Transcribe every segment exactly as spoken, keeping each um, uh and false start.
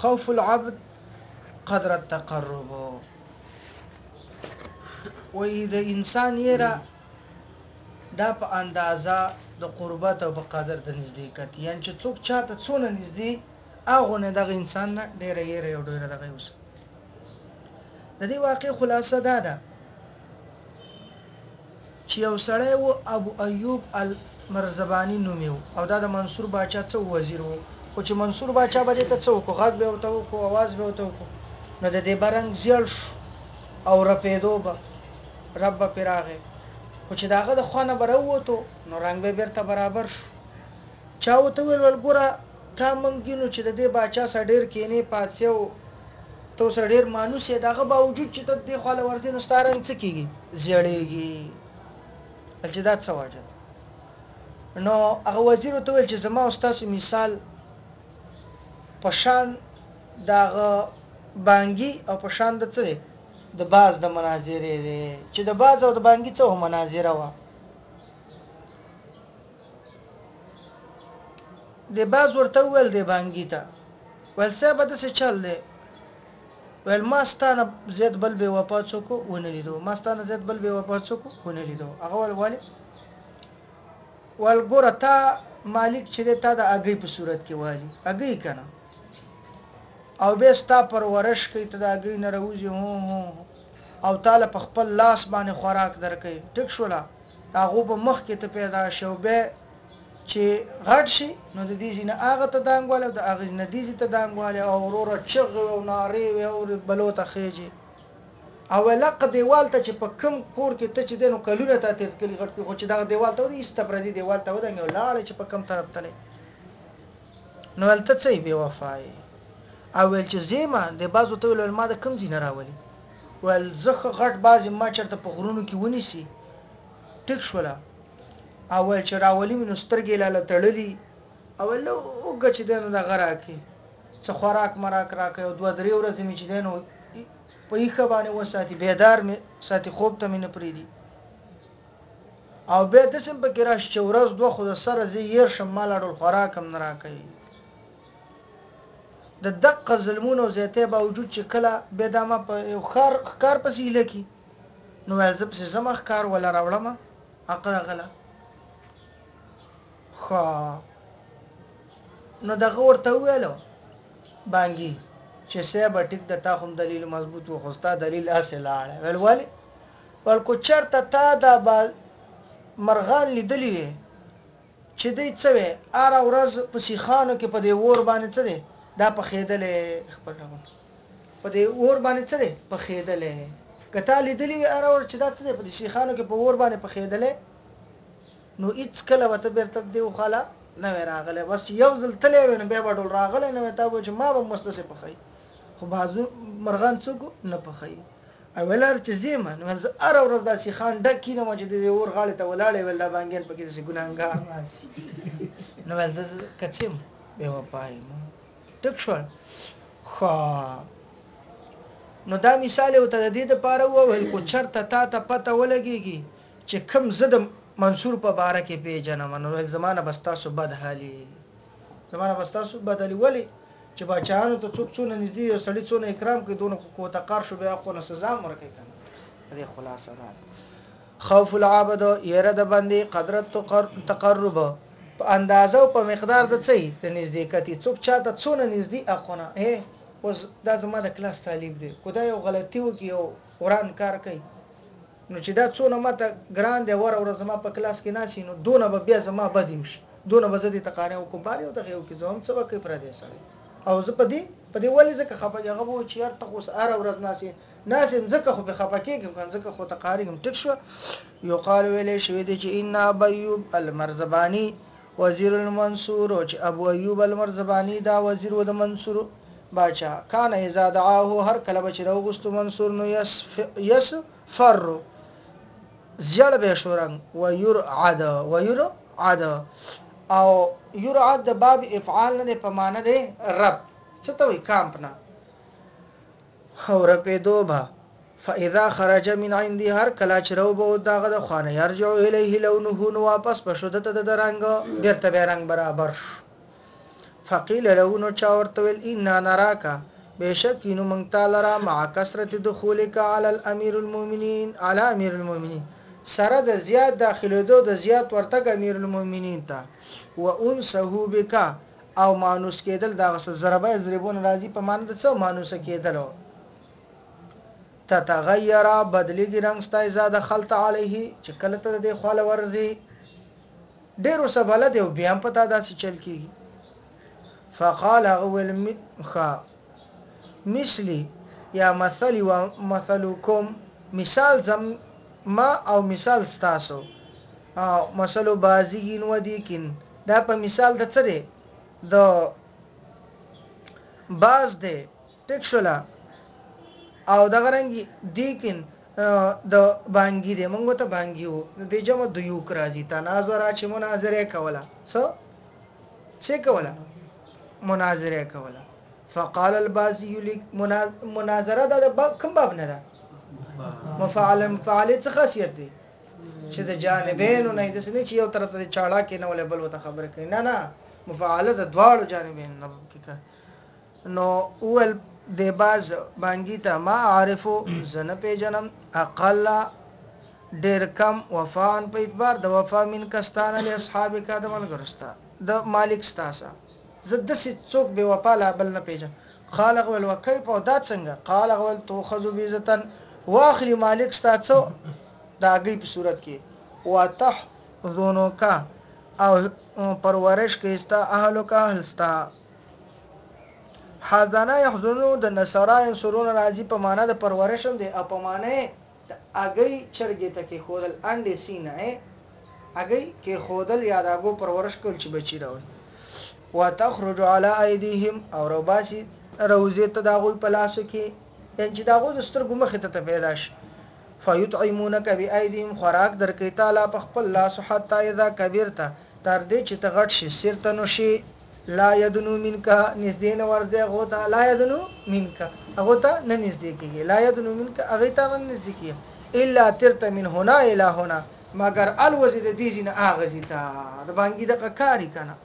خوف العبد قدر التقرب وې د انسان یې دا په اندازه د قربت او په قدر د نزدېکت یعنی چې څوک چاته څونه نږدې هغه نه دغه انسان نه ډېره یې یو ډېره دغه اوس د دې واقع خلاصه دا ده چې یو سړی و ابو ایوب المرزبانی نومیو او دا د منصور باچا څو وزیر وو خو چې منصور باچا باندې ته څو کو غږ به وته کو आवाज به وته کو نو د دې برنګ زیړ او رپېدو به رب پراغه خو چې داغه د خوانه بروته نو رنگ به بیرته برابر شو چا وته ویل ول ګوره تا مونږینو چې د دې باچا سره ډیر کینې پاتسیو تو سره ډیر مانوس یې داغه باوجود چې ته د خاله ورته نو ستارنګ څه کیږي زیړېږي چې دا څه واجب نو هغه وزیر ته ویل چې زما استاد مثال پشان داغه بانګي او پشان د څه د باز د مناظره دي چې د باز او د بانګي څه مناظره و د باز ورته ول د بانګي ته ول څه به څه چل دی ول ما ستانه زید بل به وفا څوک ونه لیدو ما ستانه زید بل به وفا څوک ونه لیدو هغه ول والی ول ګوره تا مالک چې تا د اگې په صورت کې والی اگې کنه او به ستا پرورش کوي ته د اگې نه راوځي هو هو او تعالی په خپل لاس باندې خوراک درکې ټیک شولا هغه په مخ کې ته پیدا شو به چې غټ شي نو د دې ځینې هغه ته دانګواله د هغه نه دې ته دانګواله او وروره چغ او ناری او بلوته خېجي او لقد دیوال ته چې په کم کور کې ته چې دینو کلونه ته تیر کلی غټ خو چې دا دیوال ته ودی استبردي دیوال ته ودانګ لاړ چې په کم طرف تله نو ولته څه بي وفای او ول چې زیمه د بازو ته ول ما د کم ځین راولي ول زخه غټ بازي ما چرته په غرونو کې ونیسي ټیک شولا اول چې راولي مې نسترګې لاله تړلې اول وګ چې دنه د غراکي څه خوراک مراک راکې او دوه درې ورځې مې چې دنه په یې خبانه وساتي بیدار مې ساتي خوب ته مې نه پریدي او به د سم په کې راش چې ورځ دوه خو سره زی ير شمال اړول خوراک هم نه راکې د دقه ظلمونو زیاته باوجود چې کله به دمه په یو خار کار پسې لکی نو ولزم چې زما کار ولا راوړم اقرا غلا خو نو دغه ورته ویلو بانګي چې سبا ټیک د تا هم دلیل مضبوط و خوستا دلیل اصل اړه ول ولی ول کو چرته تا دا مرغان لیدلې چې دې څه وي ار ورځ په سیخانو کې په دې ور باندې څه دی دا په خېدلې خپل په دې ور باندې څه دی په خېدلې کته لیدلې ار ور چې دا څه دی په سیخانو کې په ور باندې په خېدلې نو اڅ کله وته بیرته دی خاله نه راغله بس یو ځل تلې ونه به وډول راغله نو ته و چې ما به مستسه پخې خو بازو مرغان څوک نه پخې اولار چې زیمه نو ز ار ورځ د سیخان ډک نه مجد دی ور غاړه ته ولاړې ول دا بانګین پکې سي ګناګار ناسي نو ول ز کچم به وپای ټک شو خو نو دا مثال او ته د دې لپاره وویل کو چرته تا ته پته ولګيږي چې کم زده منصور په باره کې پیژنم نو زمانه بستاسو بد حالي زمانه بستاسو بد حالي ولی چې بچانو ته څوک څونه نږدې او سړی څونه اکرام کوي دونه کو تقار شو بیا خو نه سزا مرکه کنه دې خلاصه ده خوف العبد يره د باندې قدرت تقرب په اندازه او په مقدار د څه د نزدېکتی څوک چاته څونه نږدې اخونه هي اوس دا زما د کلاس طالب دی کو دا یو غلطي وکي او قران کار کوي نو چې دا څونه ماته ګران دی ور ور زما په کلاس کې ناشي نو دونه به بیا زما بدیم شي دونه به زدي تقانه او کوبار یو دغه یو کې زوم څه وکي پر دې سره او زه په دې په دې ولې ځکه خپه هغه وو چې یار ته خو سره ورځ ناسي ناسم ځکه خو به خپه کېږم کنه ځکه خو تقاریږم ټک شو یو قال ویلې شوې دي چې ان ابو ایوب المرزبانی وزیر المنصور او چې ابو ایوب المرزبانی دا وزیر و د منصور باچا کان اذا دعاه هر کله بچ راوغست منصور نو یس یس فر زیړ به شورن و يرعد و يرعد او يرعد د باب افعال نه په معنی ده رب څه ته وي کامپنا او رب دوبه فاذا خرج من عندي هر کلا چرو به داغه د خانه يرجع اليه لونه نو واپس په شدت د رنگ بیرته به رنگ برابر فقیل له نو چا ورته ویل انا نراکا بشک نو مونږ تعالی را مع کثرت دخولک علی الامیر المؤمنین علی امیر المؤمنین سره د زیات داخليدو د زیات ورتګ امیر المؤمنین ته و انسه بک او مانوس کېدل دا غس ضربه ضربون راضی په معنی د څه مانوس کېدل تتغیر بدلیږي رنگ ستا زاده خلط علیه چې کله ته د خاله ورزي ډیرو سباله دی بیا په تا داسې چل کیږي فقال اول خا مثلی یا مثلی و مثلکم مثال زم ما او مثال ستاسو او مثلو بازیین و دیکن دا په مثال د څه دی د باز دی ټیک شولا او دغه رنګي دیکن د بانګي دی موږ ته بانګي وو د جمع د یو کرازي تناظر چې مناظره کوله څه څه کوله مناظره کوله فقال البازي لك مناظره د کوم باب نه ده مفعل مفعل څه خاصیت دی چې د جانبین نه د سنې چې یو طرف ته چاړه کې نه ولې بل وته خبره کوي نه نه مفعل د دواړو جانبین نه کې نو اول د باز بانګی ته ما عارفو زنه پیجنم اقل ډیر کم وفان په اعتبار د وفا من کستانه له اصحاب کا د ملګرستا د مالک ستاسا زد سي څوک به وفا لا بل نه پیژن خالق ول وکيف او دا څنګه قال ول تو خذو بیزتن واخر مالک ستاسو داګي په صورت کې واتح ذونو کا او پرورش کې استا اهلو کا هلستا حزانه يحزنو د نصرای سرون راضی په معنا د پرورشم دی او په معنا د اګي چرګې ته کې خودل انډې سینه اګي کې خودل یاداګو پرورش کول چې بچی راوي وتخرج على ايديهم او رباسي روزه ته داغوي په لاس کې ان چې داغو د سترګو مخ ته پیدا شي فيطعمونك بايديهم خوراک درکې تعالی په خپل لاس حتا اذا كبرت تر دې چې ته غټ شي سرته نو شي لا يدنو منك نزدين ورځه غوته لا يدنو منك غوته نه نزدې کیږي لا يدنو منك اغه ته نه نزدې کیږي الا ترت من هنا الى هنا مگر الوزي د دې زینه اغه زیتا د بانګي د کاری کنه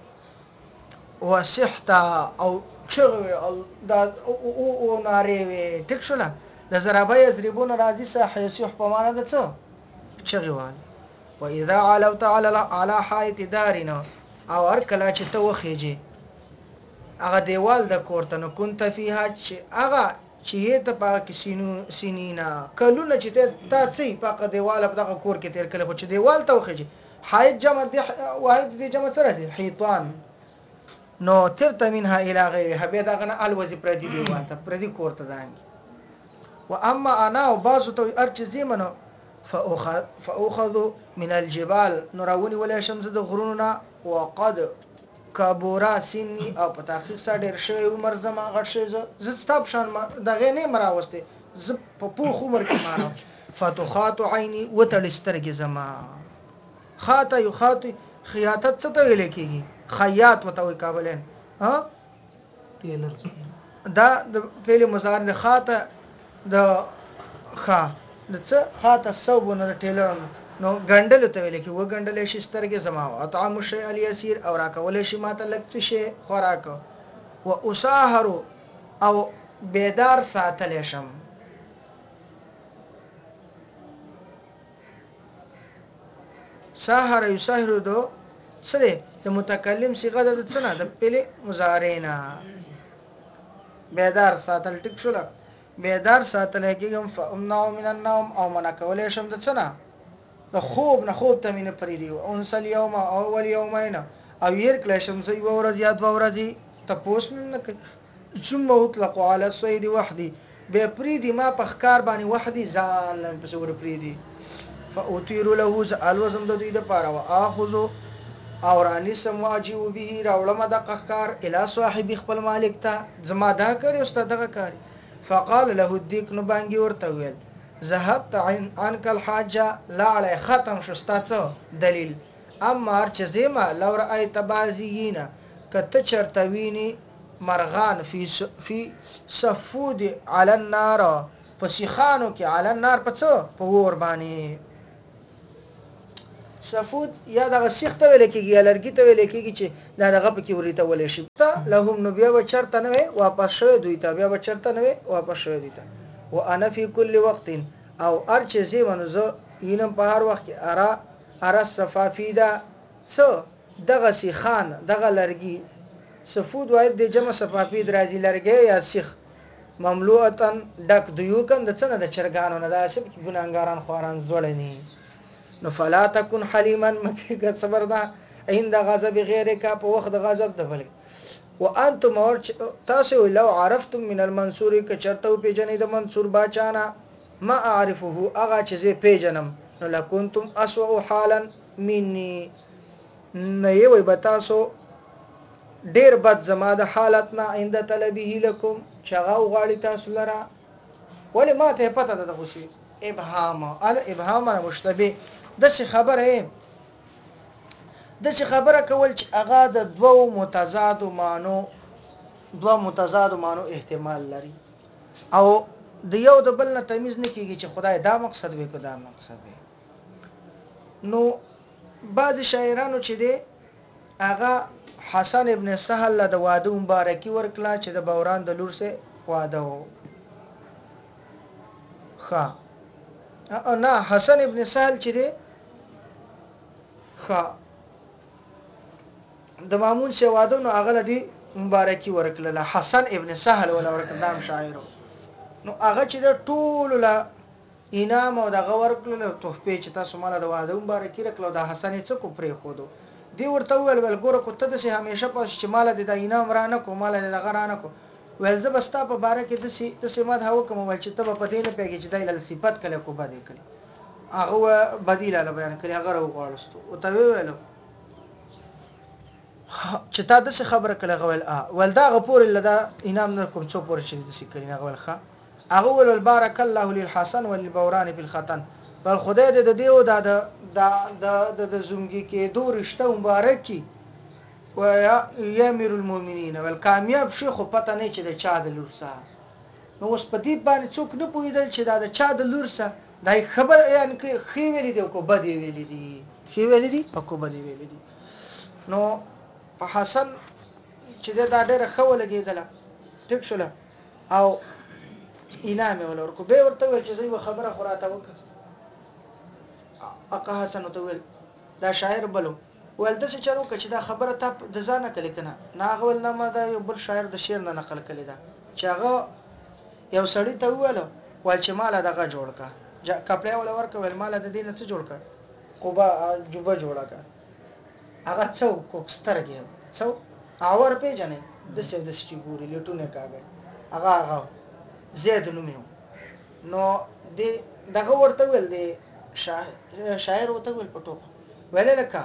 وسحت او چغوي دا او او ناری وي ټیک شو نه د زرابه یزربون راضی صح یصح په معنا د څه چغوي و اذا علوت على على حائط دارنا او هر کله چې ته وخیږي هغه دیوال د کوړه نو كنت فيها چې هغه چې ته پاک سینو سینینا کلونه چې ته تا څه پاک دیوال په دغه کور کې تیر کله خو چې دیوال ته وخیږي حائط جمع دی واحد دی جمع سره دی حيطان نو ترت منها الى غيرها به دغه نه الوزي پردي دیوال ته پردي کور ته ځانګي و اما انا او بازو ته ارچ زیمنو فاخذ فاخذ من الجبال نوروني ولا شمس د غروننا وقد کابورا سني او په تحقیق سره ډیر شوی عمر زما غټ شوی ز ستاب شان دغه نه مراوسته ز په پوخ عمر کې مارو فتوخات عيني وتلسترګ زما خاطه یو خاطه خیاطت څه ته ویل کیږي خیاط وته وي کابلین ها ټیلر دا د فعل مضارع د خاطه د خا د څه خاطه صوبونه ټیلر نو ګندل ته ویل کی و ګندل شي سترګې زما او طعام شي اليسير او راکول شي ماته لکڅ شي خوراک او اساهر او بیدار ساتل شم ساهر یسهر دو څه د متکلم صيغه د څه نه د پهله مضارع نه بیدار ساتل ټیک شو بیدار ساتل کېږم فامنع من النوم او منا کولې شم د څه نه د خوب نه خوب ته مینه پری دی او انسل یوم او اول یومین او ير کله شم سي ورځ یا دوا ورځي تاسو نه ثم اطلق على الصيد وحدي به پری دی ما په ښکار باندې وحدي ځان په ور پری دی فاطير له الوزم د دوی د پاره واخذ او رانی سم واجب به راولم د قهکار الی صاحب خپل مالک ته زما دا کړی استاد دغه کاری فقال له الديك نو بانګي ورته ویل ذهبت عن عنك الحاجه لا علي ختم شستاڅو دلیل اما چې زما لو رايت بازينا کته چرتویني مرغان فی فی صفود على النار فسخانو کې على النار پڅو په ور باندې صفود یا دغه سیخ ته ویل کېږي یا لرګي ته ویل کېږي چې دا دغه پکې ورته ولې شي ته لهم نو بیا به چرته نه وي واپس شوی دوی ته بیا به چرته نه وي واپس شوی دوی ته وانا فی کل وقت او هر چې زی ونه زه اینم په هر وخت کې ارا ارا صفافی دا څه دغه سی خان دغه لرګي سفود واید د جمع صفافی درازي لرګي یا سیخ مملوءتن ډک دیو کن د څنګه د چرګانو نه داسې کې ګناګاران خواران زولني نو فلا تکن حلیما مکه صبر دا عند غضب غیرک په وخت غضب د بل وانتم اور تاسو لو عرفتم من المنصور ک چرته په جنې د منصور باچانا ما اعرفه اغه چې زه پیجنم نو لکنتم اسوء حالا مني نه یوي بتاسو ډیر بد زما د حالت نه عند طلبه لكم چغه غاړی تاسو لرا ولی ما ته پته ده خو شي ابهام ال ابهام مشتبه د څه خبره د څه خبره کول چې اغا د دوو متضاد مانو دوه متضاد مانو احتمال لري او د یو د بل نه تمیز نه کیږي چې خدای دا مقصد وي که دا مقصد وي نو بعض شاعرانو چې دی اغا حسن ابن سهل له د واده مبارکي ورکړه چې د بوران د لور سره واده وو ښا نه حسن ابن سهل چې دی ښا د مامون سره واده نو هغه دی مبارکي ورکړه حسن ابن سهل ولا ورکړه نام شاعر نو هغه چې د ټول له انعام او د غور کړل تحفه چې تاسو مال د واده مبارکي رکړو د حسن څخه کو پرې خودو دی ورته ول ول ګوره کو ته د سه همیشه په چې مال د انعام رانه کو مال د غرانه کو ول زه بستا په باره کې د سه د سه ماده هو کوم ول چې ته په پدې نه پیږي چې دایله صفات کله کو بده کړي هغه بدیل له بیان کړي هغه وغواړستو او ته ویلو چې تا د څه خبره کله غول ا ول دا غپور لدا انعام نه کوم څو پور شي د سې کړي نه غول ښه هغه ول بارک الله للحسن وللبوران في الختن بل خدای دې د دیو د د د زومګي کې دوه رشته مبارک کی و یا امیر المؤمنین ول کامیاب شیخ پته نه چې د چا د لور سره نو اوس په دې باندې څوک نه پوهیدل چې دا د چا د لور سره دای خبر یعنی کې خې ویلې دی کو بد ویلې دي خې ویلې دي په کو بد ویلې دي نو په حسن چې دا ډېر خو لګیدله ټیک شول او انعام ولور کو به ورته ول چې زې خبره خوراته وکړه اقا حسن ته ول دا شاعر بلو ول د څه چلو چې دا خبره ته د ځانه کلی کنه ناغول نه ما دا یو بل شاعر د شعر نه نقل کړي دا چې هغه یو سړی ته ویل ول چې مال دغه جوړ کا کپڑے ول ورکو ول مال د دینه څه جوړ کا قبا جوبه جوړه کا هغه څو کوکسترګي څو اور پیژنې د څه د سچې ګوري لټونه کاږي هغه هغه زید نومیو نو د دغه ورته ول دی شاعر شاعر ورته ول پټو ویل لکه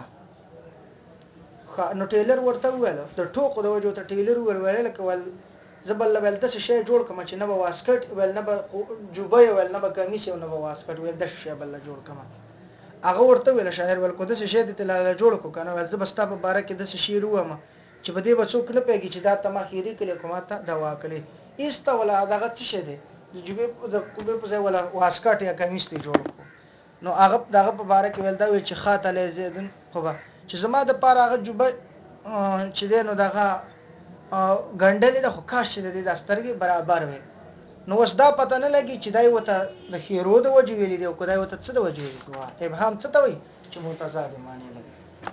نو ټیلر ورته ول د ټوکو د وجو ته ټیلر ول ویل لکه ول زبل ول د شی جوړ کما چې نه به واسکټ ول نه به جوبه ول نه به کمیس ول نه به واسکټ ول د شی بل جوړ کما هغه ورته ول شاعر ول کو د شی د تل جوړ کو کنه ول زبستا په باره کې د شی روما چې بده به څوک نه پیږي چې دا تما خيري کړي کومه ته دوا کړي ایست ولا دغه څه شه دي د جوبه د کوبه په ځای ولا واسکټ یا کمیس ته جوړ کو نو هغه دغه په باره کې ول دا وی چې خاطه له زیدن خو چې زما د پاره هغه جوبه چې دینو دغه ګندلې د خو کاش د دسترګي برابر وي نو وس دا پته نه لګي چې دای وته د خیرو د وجه ویلې دی او کدای وته څه د وجه ویلې دی ابهام څه ته وي چې متضاد معنی لري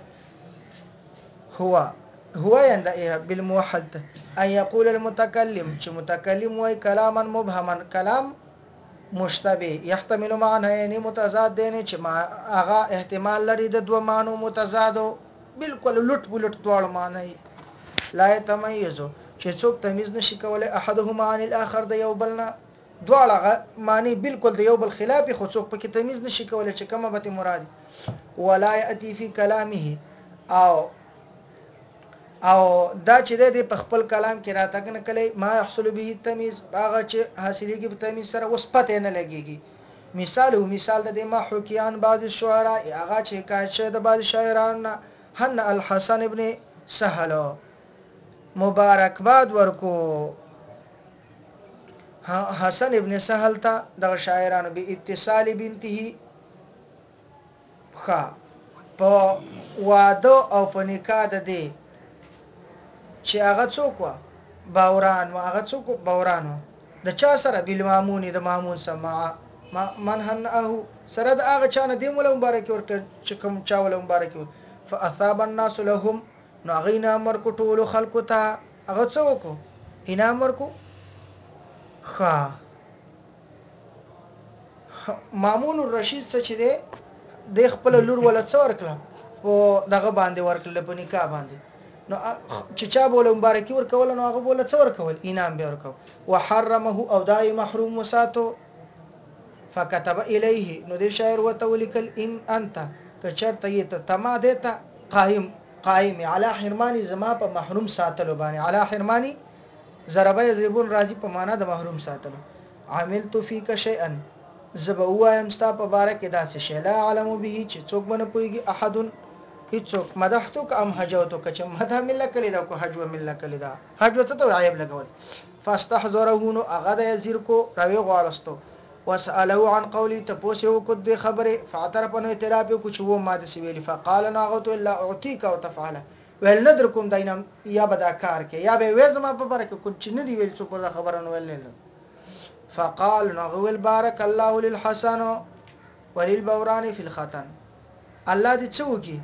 هو هو عند بالموحد ان يقول المتكلم چې متکلم وای کلاما مبهما کلام مشتبه يحتمل معنى یعنی متضاد دی چې ما هغه احتمال لري د دوه معنی متضادو بالکل لټ بلټ دوړ معنی لا يتميز چې څوک تمیز نشي کولای احدهما عن الاخر د یو بلنا دواړه معنی بالکل د یو بل خلاف خو څوک پکې تمیز نشي کولای چې کومه به مراد ولا ياتي في كلامه او او دا چې د په خپل کلام کې راتګ نه کلی ما يحصل به التمييز هغه چې حاصلېږي په تمیز سره اوس پته نه لګيږي مثال او مثال د ما حکیان بعض الشعراء هغه چې کاشه د بعض شاعران هن الحسن ابن سهل مبارکباد ورکو حسن ابن سهل ته د شاعرانو به اتصال بنته خا په واده او په نکاح د دی چې هغه څوک و باوران و هغه څوک باوران و د چا سره بالمامون د مامون سما من هنه سره د هغه چا نه دی مولا مبارک ورته چې کوم چا ولا مبارک فاثاب الناس لهم نو غینا امر کو ټول خلق ته هغه څوک انعام ورکو خا مامون الرشید څه چې دی د خپل لور ولا څور کړه او دغه باندې ورکړل په نکاح باندې نو چې چا بوله مبارکي ورکول نو هغه بوله څور کول انعام به ورکو وحرمه او دای محروم وساتو فكتب الیه نو د شاعر وته ولیکل ان انت کچرته یته تما دیتا قائم قائم علی حرمانی زما په محروم ساتلو باندې علی حرمانی ضربه یذبون راضی په معنا د محروم ساتلو عملت فیک شیئا زبوایم ستا په باره کې داسې شی لا علم به چې څوک باندې پويږي احد هیڅوک مدحتک ام حجوتک چې مدح مل کلی دا کو حجو مل کلی دا حجو ته عیب لګول فاستحضره نو هغه د یزیر کو راوی غوالستو وساله عن قولي تپوسو کو د خبره فاعترف انه اعتراف کو چې و ما د سویل فقال ناغت الا اعطيك او تفعل ول ندركم دینم یا بدا کار کې یا به وزما په برکه کو چې نه دی ویل څو پر خبره نو ول نه فقال نغول بارك الله للحسن وللبوران في الختن الله دې څوکي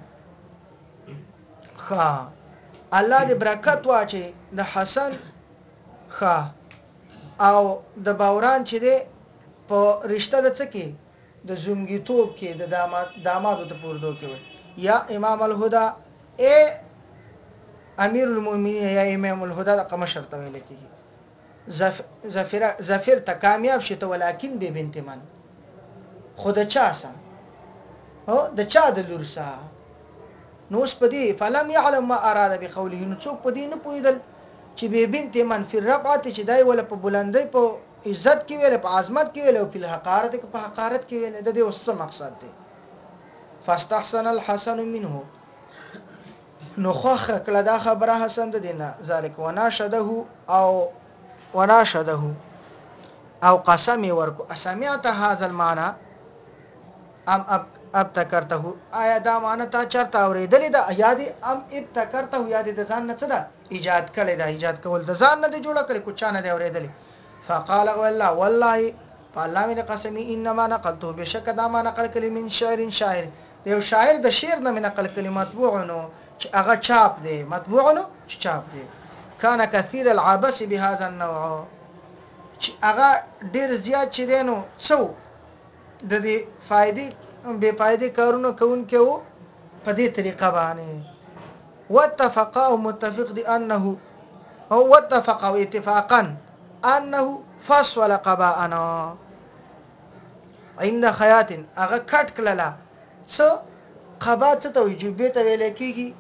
خا الله دې برکت واچي د حسن خا او د بوران چې دې په رشتہ د څه کې د زومګي توپ کې د داماد دامادو ته پوردو کې یا امام الهدى اے امیر المؤمنین یا امام الهدى د قمشر ته ویل کېږي زفر زفر ته کامیاب شته ولیکن به بنت من خود چا سم هو د چا د لور سا نو سپدی فلم يعلم ما اراد بقوله نو څوک پدی نه پویدل چې به بنت من فی الرفعه چې دای ول په بلندۍ په عزت کې ویل په عظمت کې ویل او په حقارت کې په حقارت کې ویل د دې اوس مقصد دی فاستحسن الحسن منه نو خوخ کله دا خبره حسن د دینه ذالک وناشده او وناشده او قسم ورکو اسمعت هذا المعنى ام ابتکرته آیا دا معنی تا چرته اوریدلې ده یا دې ام ابتکرته یا دې د ځان نه څه ده ایجاد کړي ده ایجاد کول د ځان نه دی جوړ کړي کو چا نه دی اوریدلې فقال والله والله فالله من قسمي انما نقلته بشك دا ما نقل کلم من شاعر شاعر یو شاعر د شعر نه نقل کلمات مطبوع چې هغه چاپ دی مطبوع نو چاپ دی کان کثیر العبث بهذا النوع چې هغه ډیر زیات چې دینو څو د دې فائدې به فائدې کارونه کوون کې وو په دې طریقه باندې واتفقا متفق دي انه هو واتفقا اتفاقا انه فصل قباءنا عند خيات هغه کټ کړه څو قبا څه ته وجوبې ته ویل کېږي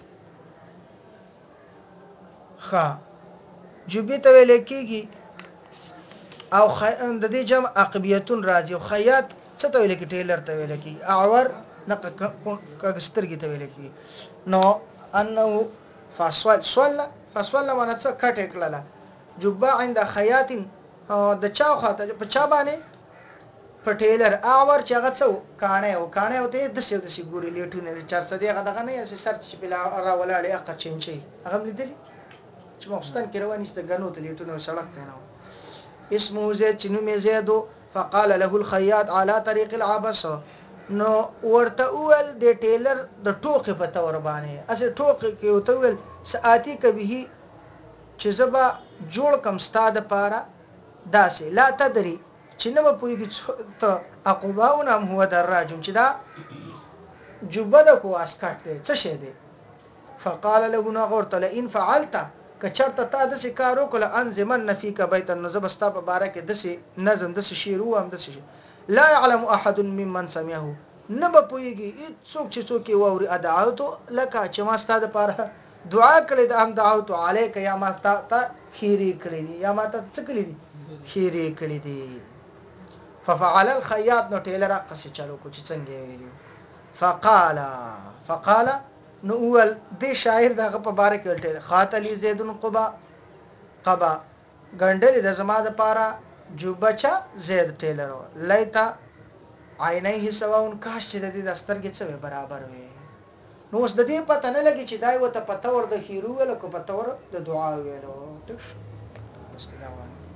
ښه جوبې ته ویل کېږي او د دې جمع عقبیتون راځي او خیاط څه ته ویل کې ټیلر ته ویل کې اور نق کګسترګي ته ویل کې نو انه فصل صل فصل معنا څه کټه کړله جبا عند خیاط د چا خاطر په چا باندې په ټیلر اور چې هغه څو کانه او کانه او ته د څه د څه ګوري لیټونه چار څه دی هغه دغه نه یې سر چې بلا را ولاړې اقا چینچي هغه لیدلی چې مخستان کې روانې ست غنو ته لیټونه سړک ته نه اسمه زید چې نوم یې زیدو فقال له الخياط على طريق العبس نو ورته اول د ټیلر د ټوکې په تور باندې اسه ټوکې کې وته ول ساعتي کبه چې زبا جوړ کم ستاده پاره داسې لا تدري چې نه په پویږي ته عقباونه هو دراجم چې دا جوبه د کو اسکټ دی څه شه دی فقال له نغورت لئن فعلت کچرته تا د کار وکړه انزمن فيك بيت النزب استا په باره کې د نظم د شیرو هم د شي لا يعلم احد ممن سمعه نه به پويږي څوک چې څوک ووري ادعوت لك چې ما ستاده پاره دعا کړې د هم دعوت عليك یا ما تا خيري کړې یا ما ته څه کړې دي خيري کړې دي ففعل الخياط نو ټیلر قصه چلو کو چې څنګه ویلو فقال فقال نو اول د شاعر دغه په باره کې ولټه خاطلی زیدن قبا قبا ګندل د زما د پاره جوبچا زید ټیلر لیتا عینیه سواون کاش چې د دې دسترګې څه برابر وي نو اوس د دې پته نه لګي چې دای وته په تور د خیرو ویل کو په تور د دعا ویلو ټیک شو.